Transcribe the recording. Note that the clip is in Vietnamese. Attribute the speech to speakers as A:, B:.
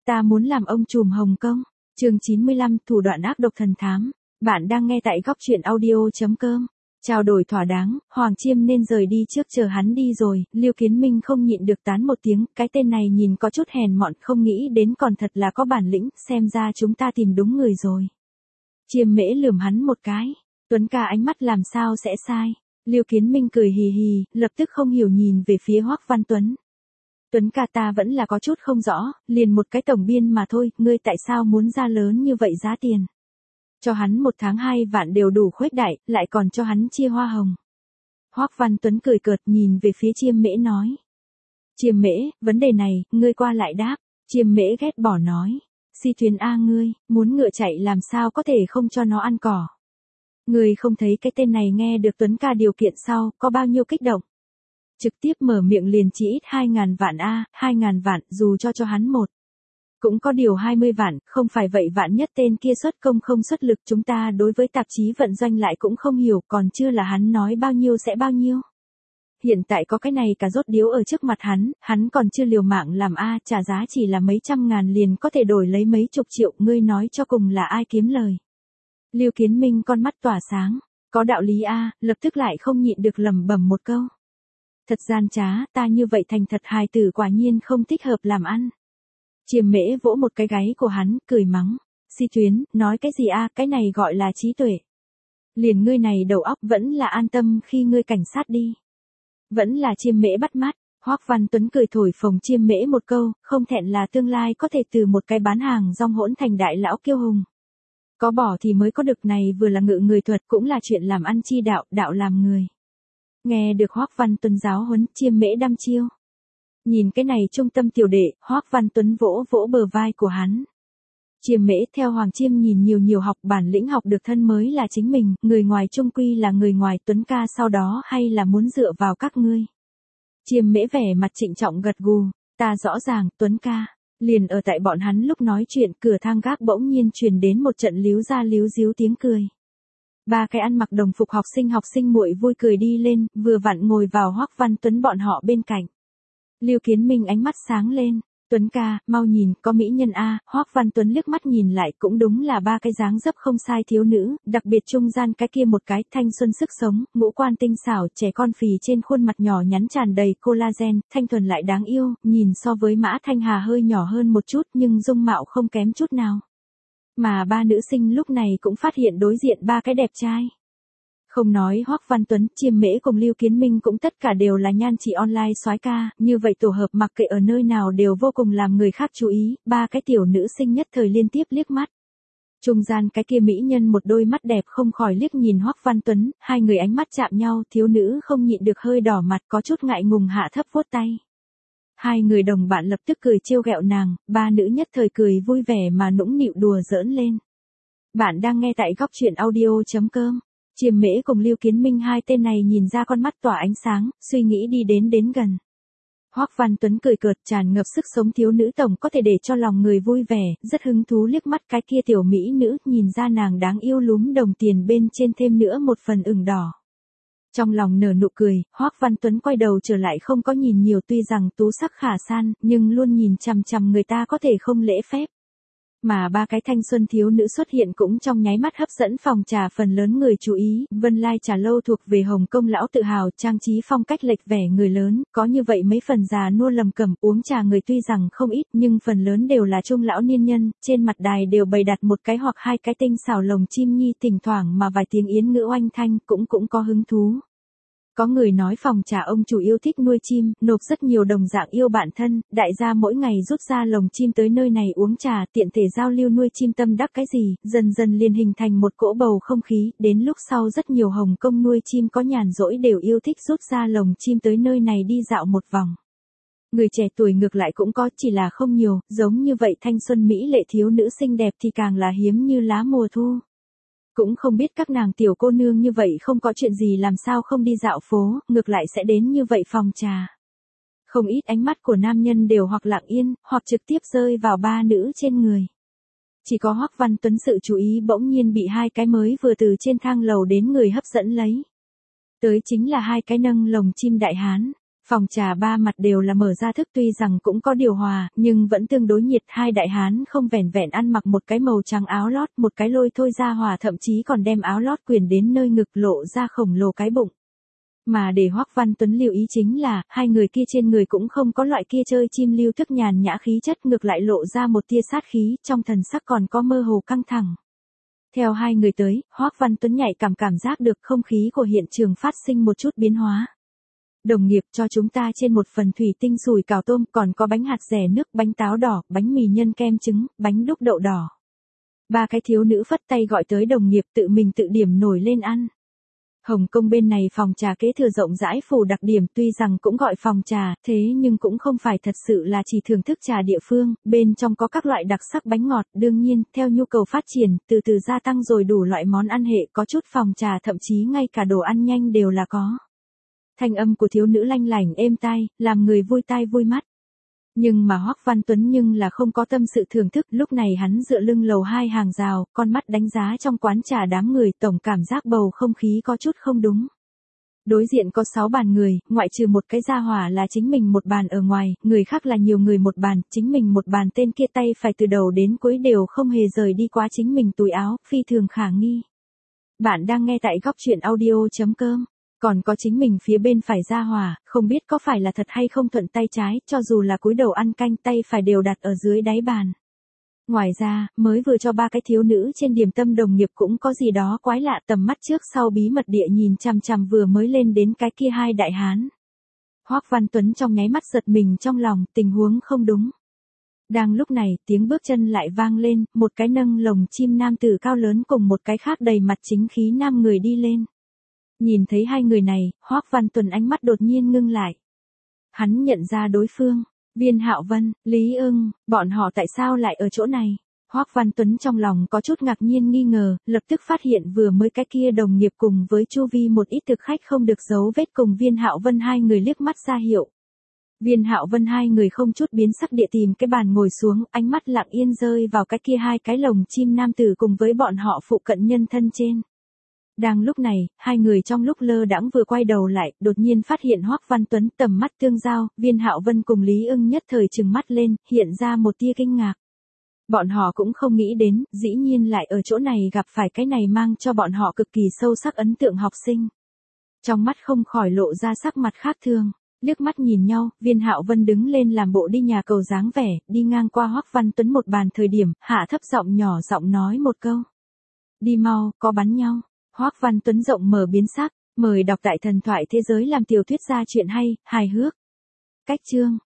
A: Ta muốn làm ông trùm Hồng Kông. Chương 95, thủ đoạn ác độc thần thám. Bạn đang nghe tại góc truyện audio.com. Trao đổi thỏa đáng, Hoàng Chiêm nên rời đi trước, chờ hắn đi rồi, Lưu Kiến Minh không nhịn được tán một tiếng, cái tên này nhìn có chút hèn mọn, không nghĩ đến còn thật là có bản lĩnh, xem ra chúng ta tìm đúng người rồi. Chiêm Mễ lườm hắn một cái, Tuấn ca ánh mắt làm sao sẽ sai. Lưu Kiến Minh cười hì hì, lập tức không hiểu nhìn về phía Hoắc Văn Tuấn. Tuấn ca, ta vẫn là có chút không rõ, liền một cái tổng biên mà thôi, ngươi tại sao muốn ra lớn như vậy giá tiền? Cho hắn 1 tháng 2 vạn đều đủ khuếch đại, lại còn cho hắn chia hoa hồng. Hoắc Văn Tuấn cười cợt nhìn về phía Chiêm Mễ nói. Chiêm Mễ, vấn đề này, ngươi qua lại đáp. Chiêm Mễ ghét bỏ nói. Si Thuyền A, ngươi, muốn ngựa chạy làm sao có thể không cho nó ăn cỏ. Ngươi không thấy cái tên này nghe được Tuấn ca điều kiện sau, có bao nhiêu kích động. Trực tiếp mở miệng liền chỉ ít 2.000 vạn a, 2.000 vạn, dù cho hắn một. Cũng có điều 20 vạn, không phải vậy vạn nhất tên kia xuất công không xuất lực, chúng ta đối với tạp chí vận doanh lại cũng không hiểu, còn chưa là hắn nói bao nhiêu sẽ bao nhiêu. Hiện tại có cái này cả rốt điếu ở trước mặt hắn còn chưa liều mạng làm a, trả giá chỉ là mấy trăm ngàn liền có thể đổi lấy mấy chục triệu, ngươi nói cho cùng là ai kiếm lời. Lưu Kiến Minh con mắt tỏa sáng, có đạo lý a, lập tức lại không nhịn được lẩm bẩm một câu. Thật gian trá, ta như vậy thành thật hài tử quả nhiên không thích hợp làm ăn. Chiêm Mễ vỗ một cái gáy của hắn, cười mắng. Si Tuyến, nói cái gì a, cái này gọi là trí tuệ. Liền ngươi này đầu óc vẫn là an tâm khi ngươi cảnh sát đi. Vẫn là Chiêm Mễ bắt mắt. Hoắc Văn Tuấn cười thổi phồng Chiêm Mễ một câu, không thẹn là tương lai có thể từ một cái bán hàng rong hỗn thành đại lão kiêu hùng. Có bỏ thì mới có được, này vừa là ngự người thuật cũng là chuyện làm ăn chi đạo, đạo làm người. Nghe được Hoắc Văn Tuấn giáo huấn, Chiêm Mễ đăm chiêu. Nhìn cái này trung tâm tiểu đệ, Hoắc Văn Tuấn vỗ vỗ bờ vai của hắn. Chiêm Mễ theo Hoàng Chiêm nhìn nhiều học, bản lĩnh học được thân mới là chính mình, người ngoài chung quy là người ngoài, Tuấn ca sau đó hay là muốn dựa vào các ngươi. Chiêm Mễ vẻ mặt trịnh trọng gật gù, ta rõ ràng, Tuấn ca. Liền ở tại bọn hắn lúc nói chuyện, cửa thang gác bỗng nhiên truyền đến một trận líu ra líu díu tiếng cười. 3 cái ăn mặc đồng phục học sinh muội vui cười đi lên, vừa vặn ngồi vào Hoắc Văn Tuấn bọn họ bên cạnh. Lưu Kiến Minh ánh mắt sáng lên, Tuấn ca, mau nhìn, có mỹ nhân a. Hoắc Văn Tuấn liếc mắt nhìn lại, cũng đúng là 3 cái dáng dấp không sai thiếu nữ, đặc biệt trung gian cái kia một cái thanh xuân sức sống, ngũ quan tinh xảo, trẻ con phì trên khuôn mặt nhỏ nhắn tràn đầy collagen, thanh thuần lại đáng yêu, nhìn so với Mã Thanh Hà hơi nhỏ hơn một chút nhưng dung mạo không kém chút nào. Mà 3 nữ sinh lúc này cũng phát hiện đối diện 3 cái đẹp trai. Không nói Hoắc Văn Tuấn, Chiêm Mễ cùng Lưu Kiến Minh cũng tất cả đều là nhan trị online soái ca, như vậy tổ hợp mặc kệ ở nơi nào đều vô cùng làm người khác chú ý, 3 cái tiểu nữ sinh nhất thời liên tiếp liếc mắt. Trung gian cái kia mỹ nhân một đôi mắt đẹp không khỏi liếc nhìn Hoắc Văn Tuấn, hai người ánh mắt chạm nhau, thiếu nữ không nhịn được hơi đỏ mặt, có chút ngại ngùng hạ thấp vuốt tay. Hai người đồng bạn lập tức cười trêu ghẹo nàng, 3 nữ nhất thời cười vui vẻ mà nũng nịu đùa giỡn lên. Bạn đang nghe tại góc truyện audio.com. Chiêm Mễ cùng Lưu Kiến Minh, hai tên này nhìn ra con mắt tỏa ánh sáng, suy nghĩ đi đến gần. Hoắc Văn Tuấn cười cợt, tràn ngập sức sống thiếu nữ tổng có thể để cho lòng người vui vẻ, rất hứng thú liếc mắt cái kia tiểu mỹ nữ, nhìn ra nàng đáng yêu lúm đồng tiền bên trên thêm nữa một phần ửng đỏ. Trong lòng nở nụ cười, Hoắc Văn Tuấn quay đầu trở lại không có nhìn nhiều, tuy rằng tú sắc khả san, nhưng luôn nhìn chằm chằm người ta có thể không lễ phép. Mà 3 cái thanh xuân thiếu nữ xuất hiện cũng trong nháy mắt hấp dẫn phòng trà phần lớn người chú ý, Vân Lai trà lâu thuộc về Hồng Kông lão tự hào, trang trí phong cách lệch vẻ người lớn, có như vậy mấy phần già nua lầm cẩm, uống trà người tuy rằng không ít nhưng phần lớn đều là trung lão niên nhân, trên mặt đài đều bày đặt một cái hoặc 2 cái tinh xảo lồng chim nhi, thỉnh thoảng mà vài tiếng yến ngữ oanh thanh cũng có hứng thú. Có người nói phòng trà ông chủ yêu thích nuôi chim, nộp rất nhiều đồng dạng yêu bạn thân, đại gia mỗi ngày rút ra lồng chim tới nơi này uống trà, tiện thể giao lưu nuôi chim tâm đắc cái gì, dần dần liền hình thành một cỗ bầu không khí, đến lúc sau rất nhiều Hồng Kông nuôi chim có nhàn rỗi đều yêu thích rút ra lồng chim tới nơi này đi dạo một vòng. Người trẻ tuổi ngược lại cũng có, chỉ là không nhiều, giống như vậy thanh xuân mỹ lệ thiếu nữ xinh đẹp thì càng là hiếm như lá mùa thu. Cũng không biết các nàng tiểu cô nương như vậy không có chuyện gì làm sao không đi dạo phố, ngược lại sẽ đến như vậy phòng trà. Không ít ánh mắt của nam nhân đều hoặc lặng yên, hoặc trực tiếp rơi vào 3 nữ trên người. Chỉ có Hoắc Văn Tuấn sự chú ý bỗng nhiên bị 2 cái mới vừa từ trên thang lầu đến người hấp dẫn lấy. Tới chính là 2 cái nâng lồng chim đại hán. Phòng trà ba mặt đều là mở ra thức, tuy rằng cũng có điều hòa, nhưng vẫn tương đối nhiệt. Hai đại hán không vẻn vẹn ăn mặc một cái màu trắng áo lót, một cái lôi thôi ra hòa, thậm chí còn đem áo lót quyền đến nơi ngực, lộ ra khổng lồ cái bụng. Mà để Hoắc Văn Tuấn lưu ý chính là, hai người kia trên người cũng không có loại kia chơi chim lưu thức nhàn nhã khí chất, ngược lại lộ ra một tia sát khí, trong thần sắc còn có mơ hồ căng thẳng. Theo hai người tới, Hoắc Văn Tuấn nhạy cảm giác được không khí của hiện trường phát sinh một chút biến hóa. Đồng nghiệp, cho chúng ta trên một phần thủy tinh sùi cảo tôm, còn có bánh hạt dẻ nước, bánh táo đỏ, bánh mì nhân kem trứng, bánh đúc đậu đỏ. Ba cái thiếu nữ phất tay gọi tới đồng nghiệp, tự mình tự điểm nổi lên ăn. Hồng Kông bên này phòng trà kế thừa rộng rãi phủ đặc điểm, tuy rằng cũng gọi phòng trà, thế nhưng cũng không phải thật sự là chỉ thưởng thức trà địa phương, bên trong có các loại đặc sắc bánh ngọt, đương nhiên, theo nhu cầu phát triển, từ từ gia tăng rồi đủ loại món ăn hệ, có chút phòng trà thậm chí ngay cả đồ ăn nhanh đều là có. Thanh âm của thiếu nữ lanh lảnh êm tai, làm người vui tai vui mắt. Nhưng mà Hoắc Văn Tuấn nhưng là không có tâm sự thưởng thức, lúc này hắn dựa lưng lầu hai hàng rào, con mắt đánh giá trong quán trà đám người, tổng cảm giác bầu không khí có chút không đúng. Đối diện có 6 bàn người, ngoại trừ một cái gia hỏa là chính mình một bàn ở ngoài, người khác là nhiều người một bàn, chính mình một bàn, tên kia tay phải từ đầu đến cuối đều không hề rời đi quá chính mình túi áo, phi thường khả nghi. Bạn đang nghe tại góc truyện audio.com. Còn có chính mình phía bên phải gia hỏa, không biết có phải là thật hay không thuận tay trái, cho dù là cúi đầu ăn canh, tay phải đều đặt ở dưới đáy bàn. Ngoài ra, mới vừa cho ba cái thiếu nữ trên điểm tâm đồng nghiệp cũng có gì đó quái lạ, tầm mắt trước sau bí mật địa nhìn chằm chằm vừa mới lên đến cái kia hai đại hán. Hoắc Văn Tuấn trong nháy mắt giật mình trong lòng, tình huống không đúng. Đang lúc này, tiếng bước chân lại vang lên, một cái nâng lồng chim nam tử cao lớn cùng một cái khác đầy mặt chính khí nam người đi lên. Nhìn thấy hai người này, Hoắc Văn Tuấn ánh mắt đột nhiên ngưng lại. Hắn nhận ra đối phương, Viên Hạo Vân, Lý Ưng, bọn họ tại sao lại ở chỗ này? Hoắc Văn Tuấn trong lòng có chút ngạc nhiên nghi ngờ, lập tức phát hiện vừa mới cái kia đồng nghiệp cùng với chu vi một ít thực khách không được giấu vết cùng Viên Hạo Vân hai người liếc mắt ra hiệu. Viên Hạo Vân hai người không chút biến sắc địa tìm cái bàn ngồi xuống, ánh mắt lặng yên rơi vào cái kia hai cái lồng chim nam tử cùng với bọn họ phụ cận nhân thân trên. Đang lúc này, hai người trong lúc lơ đãng vừa quay đầu lại, đột nhiên phát hiện Hoắc Văn Tuấn, tầm mắt tương giao, Viên Hạo Vân cùng Lý Ưng nhất thời trừng mắt lên, hiện ra một tia kinh ngạc. Bọn họ cũng không nghĩ đến, dĩ nhiên lại ở chỗ này gặp phải cái này mang cho bọn họ cực kỳ sâu sắc ấn tượng học sinh. Trong mắt không khỏi lộ ra sắc mặt khác thường, liếc mắt nhìn nhau, Viên Hạo Vân đứng lên làm bộ đi nhà cầu dáng vẻ, đi ngang qua Hoắc Văn Tuấn một bàn thời điểm, hạ thấp giọng nhỏ giọng nói một câu. Đi mau, có bắn nhau. Hoắc Văn Tuấn rộng mở biến sắc, mời đọc tại Thần thoại thế giới làm tiểu thuyết gia truyện hay, hài hước. Cách chương.